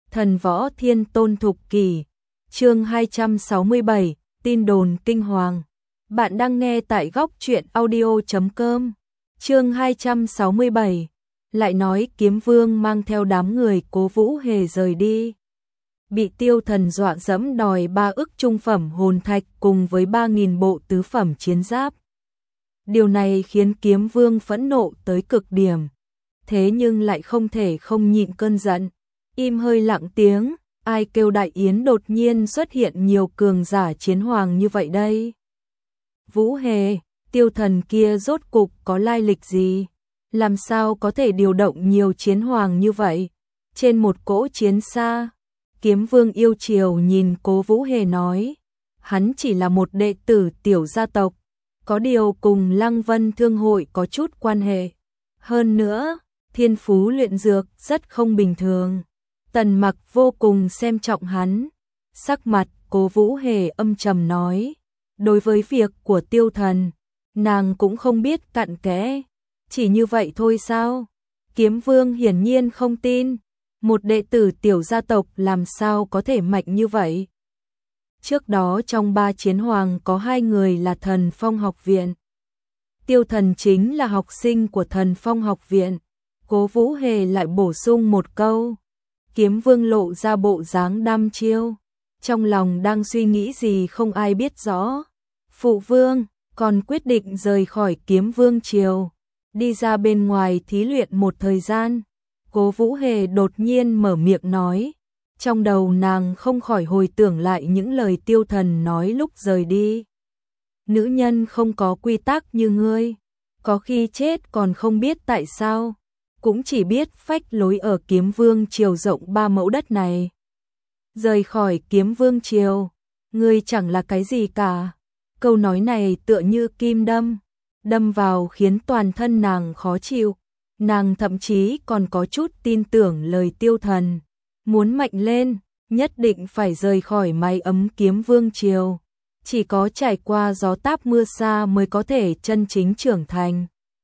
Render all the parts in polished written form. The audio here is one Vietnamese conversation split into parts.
Thần võ thiên tôn thục kỷ, chương 267, tin đồn kinh hoàng. Bạn đang nghe tại góc truyện audio.com. Chương 267. Lại nói Kiếm Vương mang theo đám người Cố Vũ Hề rời đi. Bị Tiêu Thần dọa dẫm đòi 3 ức trung phẩm hồn thạch cùng với 3.000 bộ tứ phẩm chiến giáp. Điều này khiến Kiếm Vương phẫn nộ tới cực điểm. Thế nhưng lại không thể không nhịn cơn giận. Im hơi lặng tiếng, ai kêu Đại Yến đột nhiên xuất hiện nhiều cường giả chiến hoàng như vậy đây? Vũ Hề, Tiêu Thần kia rốt cục có lai lịch gì? Làm sao có thể điều động nhiều chiến hoàng như vậy? Trên một cỗ chiến xa, Kiếm Vương yêu chiều nhìn Cố Vũ Hề nói, hắn chỉ là một đệ tử tiểu gia tộc, có điều cùng Lăng Vân Thương hội có chút quan hệ. Hơn nữa, thiên phú luyện dược rất không bình thường. Tần Mặc vô cùng xem trọng hắn. Sắc mặt Cố Vũ Hề âm trầm nói, đối với việc của Tiêu Thần, nàng cũng không biết cặn kẽ. Chỉ như vậy thôi sao? Kiếm Vương hiển nhiên không tin. Một đệ tử tiểu gia tộc làm sao có thể mạnh như vậy? Trước đó trong 3 chiến hoàng có 2 người là Thần Phong học viện. Tiêu Thần chính là học sinh của Thần Phong học viện. Cố Vũ Hề lại bổ sung một câu. Kiếm Vương lộ ra bộ dáng đăm chiêu, trong lòng đang suy nghĩ gì không ai biết rõ. Phụ vương còn quyết định rời khỏi Kiếm Vương triều, đi ra bên ngoài thí luyện một thời gian. Cố Vũ Hề đột nhiên mở miệng nói, trong đầu nàng không khỏi hồi tưởng lại những lời Tiêu Thần nói lúc rời đi. Nữ nhân không có quy tắc như ngươi, có khi chết còn không biết tại sao, cũng chỉ biết phách lối ở Kiếm Vương triều rộng 3 mẫu đất này. Rời khỏi Kiếm Vương triều, ngươi chẳng là cái gì cả. Câu nói này tựa như kim đâm vào khiến toàn thân nàng khó chịu. Nàng thậm chí còn có chút tin tưởng lời Tiêu Thần, muốn mạnh lên, nhất định phải rời khỏi mái ấm Kiếm Vương triều. Chỉ có trải qua gió táp mưa xa mới có thể chân chính trưởng thành.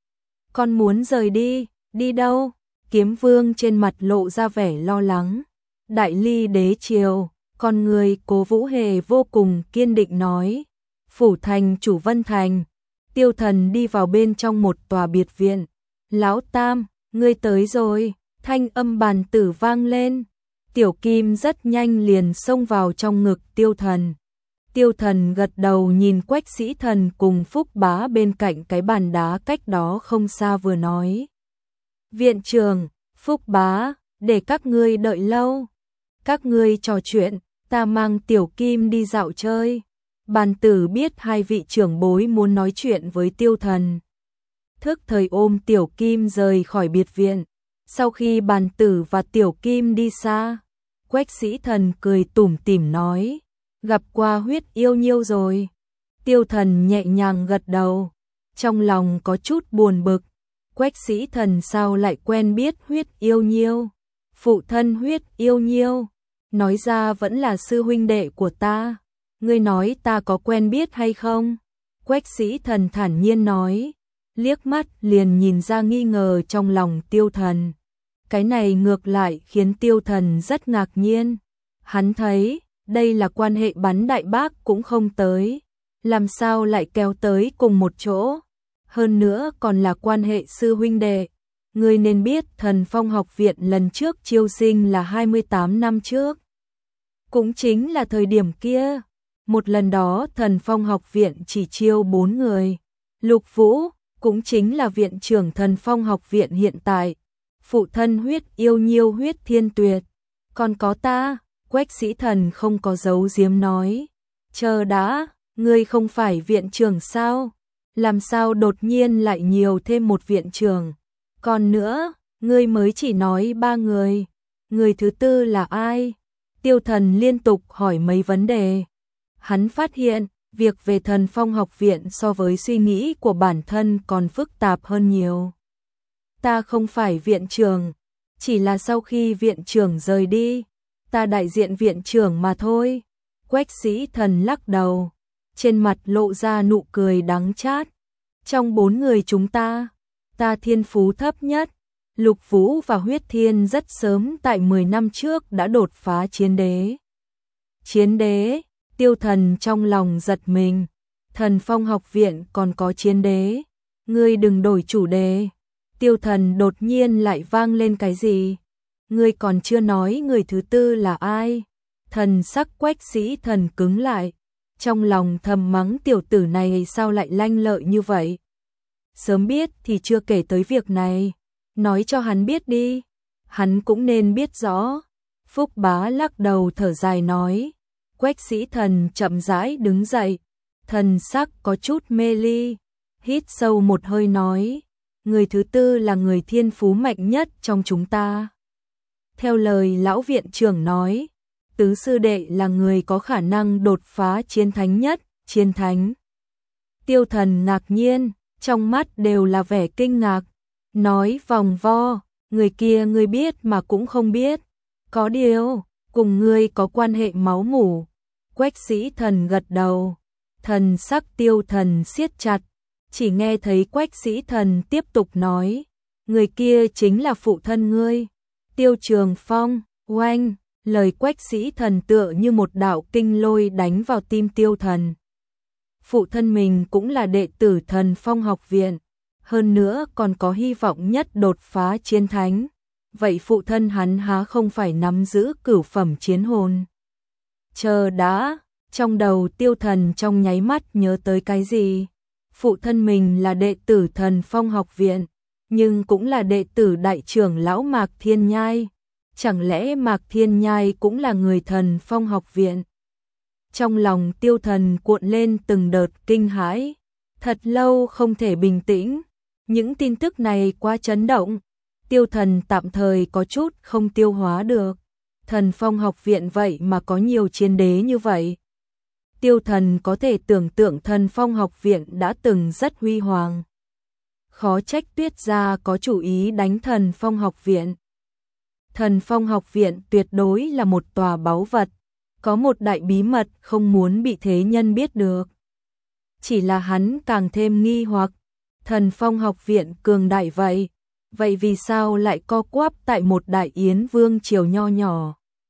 Con muốn rời đi, đi đâu? Kiếm Vương trên mặt lộ ra vẻ lo lắng. Đại Ly đế triều, con người Cố Vũ Hề vô cùng kiên định nói. Phủ thành chủ Vân Thành. Tiêu Thần đi vào bên trong một tòa biệt viện. Lão Tam, ngươi tới rồi. Thanh âm bàn tử vang lên. Tiểu Kim rất nhanh liền xông vào trong ngực Tiêu Thần. Tiêu Thần gật đầu nhìn Quách Sĩ Thần cùng Phúc Bá bên cạnh cái bàn đá cách đó không xa vừa nói. Viện trưởng, Phúc Bá, để các ngươi đợi lâu. Các ngươi trò chuyện, ta mang Tiểu Kim đi dạo chơi. Bàn tử biết 2 vị trưởng bối muốn nói chuyện với Tiêu Thần. Thức thời ôm Tiểu Kim rời khỏi biệt viện. Sau khi bàn tử và Tiểu Kim đi xa, Quách Sĩ Thần cười tủm tỉm nói, gặp qua Huyết Yêu Nhiêu rồi. Tiêu Thần nhẹ nhàng gật đầu, trong lòng có chút buồn bực. Quách Sĩ Thần sao lại quen biết Huyết Yêu Nhiêu? Phụ thân Huyết Yêu Nhiêu, nói ra vẫn là sư huynh đệ của ta. Ngươi nói ta có quen biết hay không? Quách Sĩ Thần thản nhiên nói, liếc mắt liền nhìn ra nghi ngờ trong lòng Tiêu Thần. Cái này ngược lại khiến Tiêu Thần rất ngạc nhiên. Hắn thấy, đây là quan hệ bắn đại bác cũng không tới. Làm sao lại kéo tới cùng một chỗ? Hơn nữa còn là quan hệ sư huynh đệ. Ngươi nên biết Thần Phong học viện lần trước chiêu sinh là 28 năm trước. Cũng chính là thời điểm kia. Một lần đó Thần Phong học viện chỉ chiêu 4 người. Lục Vũ, cũng chính là viện trưởng Thần Phong học viện hiện tại. Phụ thân Huyết Yêu Nhiêu Huyết Thiên Tuyệt. Còn có ta, Quách Sĩ Thần không có giấu giếm nói. Chờ đã, ngươi không phải viện trưởng sao? Làm sao đột nhiên lại nhiều thêm một viện trưởng? Còn nữa, ngươi mới chỉ nói 3 người. Người thứ tư là ai? Tiêu Thần liên tục hỏi mấy vấn đề. Hắn phát hiện, việc về Thần Phong học viện so với suy nghĩ của bản thân còn phức tạp hơn nhiều. Ta không phải viện trưởng, chỉ là sau khi viện trưởng rời đi, ta đại diện viện trưởng mà thôi. Quách Sĩ Thần lắc đầu, trên mặt lộ ra nụ cười đắng chát. Trong 4 người chúng ta, ta thiên phú thấp nhất, Lục Vũ và Huyết Thiên rất sớm tại 10 năm trước đã đột phá chiến đế. Chiến đế, Tiêu Thần trong lòng giật mình. Thần Phong học viện còn có chiến đế. Ngươi đừng đổi chủ đề. Tiêu Thần đột nhiên lại vang lên cái gì? Ngươi còn chưa nói người thứ tư là ai? Thần sắc Quách Sĩ Thần cứng lại. Trong lòng thầm mắng tiểu tử này sao lại lanh lợi như vậy? Sớm biết thì chưa kể tới việc này. Nói cho hắn biết đi. Hắn cũng nên biết rõ. Phúc Bá lắc đầu thở dài nói. Quách Sĩ Thần chậm rãi đứng dậy. Thần sắc có chút mê ly. Hít sâu một hơi nói. Người thứ tư là người thiên phú mạnh nhất trong chúng ta. Theo lời lão viện trưởng nói, tứ sư đệ là người có khả năng đột phá chiến thánh nhất, chiến thánh. Tiêu Thần ngạc nhiên, trong mắt đều là vẻ kinh ngạc, nói vòng vo, người kia ngươi biết mà cũng không biết. Có điều, cùng ngươi có quan hệ máu mủ. Quách Sĩ Thần gật đầu, thần sắc Tiêu Thần siết chặt, chỉ nghe thấy Quách Sĩ Thần tiếp tục nói, người kia chính là phụ thân ngươi. Tiêu Trường Phong. Oanh, lời Quách Sĩ Thần tựa như một đạo kinh lôi đánh vào tim Tiêu Thần. Phụ thân mình cũng là đệ tử Thần Phong học viện, hơn nữa còn có hy vọng nhất đột phá chiến thánh. Vậy phụ thân hắn há không phải nắm giữ cửu phẩm chiến hồn? Chờ đã, trong đầu Tiêu Thần trong nháy mắt nhớ tới cái gì? Phụ thân mình là đệ tử Thần Phong học viện, nhưng cũng là đệ tử đại trưởng lão Mạc Thiên Nhai. Chẳng lẽ Mạc Thiên Nhai cũng là người Thần Phong học viện? Trong lòng Tiêu Thần cuộn lên từng đợt kinh hãi, thật lâu không thể bình tĩnh. Những tin tức này quá chấn động, Tiêu Thần tạm thời có chút không tiêu hóa được. Thần Phong học viện vậy mà có nhiều chiến đế như vậy. Tiêu Thần có thể tưởng tượng Thần Phong học viện đã từng rất huy hoàng. Khó trách Tuyết gia có chủ ý đánh Thần Phong học viện. Thần Phong học viện tuyệt đối là một tòa báu vật, có một đại bí mật không muốn bị thế nhân biết được. Chỉ là hắn càng thêm nghi hoặc, Thần Phong học viện cường đại vậy, vậy vì sao lại co quắp tại một đại yến vương triều nho nhỏ?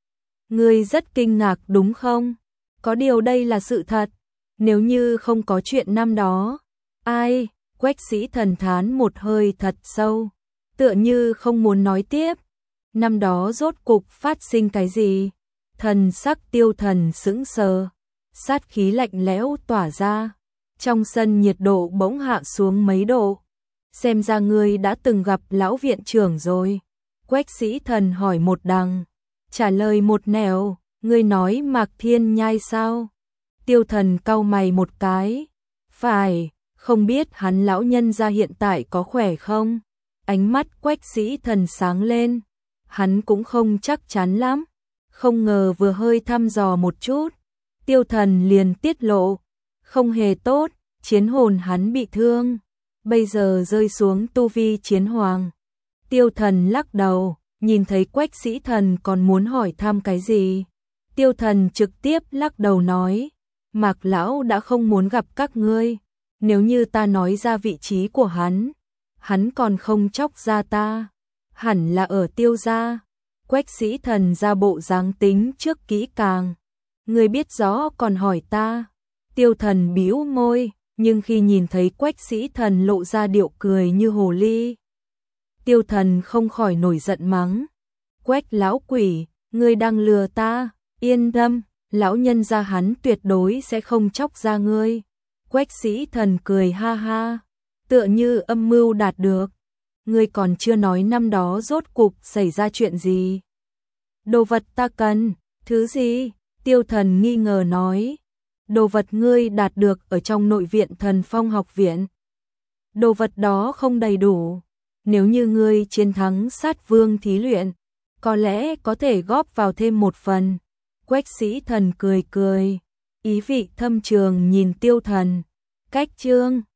Ngươi rất kinh ngạc đúng không? Có điều đây là sự thật, nếu như không có chuyện năm đó. Ai? Quách Sĩ Thần thán một hơi thật sâu, tựa như không muốn nói tiếp. Năm đó rốt cục phát sinh cái gì? Thần sắc Tiêu Thần sững sờ, sát khí lạnh lẽo tỏa ra. Trong sân nhiệt độ bỗng hạ xuống mấy độ. Xem ra ngươi đã từng gặp lão viện trưởng rồi. Quách Sĩ Thần hỏi một đằng, trả lời một nẻo. Ngươi nói Mạc Thiên Nhai sao? Tiêu Thần cau mày một cái. Phải, không biết hắn lão nhân gia hiện tại có khỏe không? Ánh mắt Quách Sĩ Thần sáng lên. Hắn cũng không chắc chắn lắm. Không ngờ vừa hơi thăm dò một chút, Tiêu Thần liền tiết lộ. Không hề tốt, chiến hồn hắn bị thương. Bây giờ rơi xuống tu vi chiến hoàng. Tiêu Thần lắc đầu, nhìn thấy Quách Sĩ Thần còn muốn hỏi thăm cái gì. Tiêu Thần trực tiếp lắc đầu nói, Mạc lão đã không muốn gặp các ngươi. Nếu như ta nói ra vị trí của hắn còn không chóc ra ta. Hẳn là ở Tiêu gia. Quách Sĩ Thần ra bộ dáng tính trước kỹ càng. Ngươi biết rõ còn hỏi ta. Tiêu Thần bĩu môi, nhưng khi nhìn thấy Quách Sĩ Thần lộ ra điệu cười như hồ ly, Tiêu Thần không khỏi nổi giận mắng. Quách lão quỷ, ngươi đang lừa ta. Yên tâm, lão nhân gia hắn tuyệt đối sẽ không chóc ra ngươi. Quách Sĩ Thần cười ha ha, tựa như âm mưu đạt được. Ngươi còn chưa nói năm đó rốt cục xảy ra chuyện gì. Đồ vật ta cần. Thứ gì? Tiêu Thần nghi ngờ nói. Đồ vật ngươi đạt được ở trong nội viện Thần Phong học viện. Đồ vật đó không đầy đủ. Nếu như ngươi chiến thắng sát vương thí luyện, có lẽ có thể góp vào thêm một phần. Quách Sĩ Thần cười cười, ý vị thâm trường nhìn Tiêu Thần. Cách chương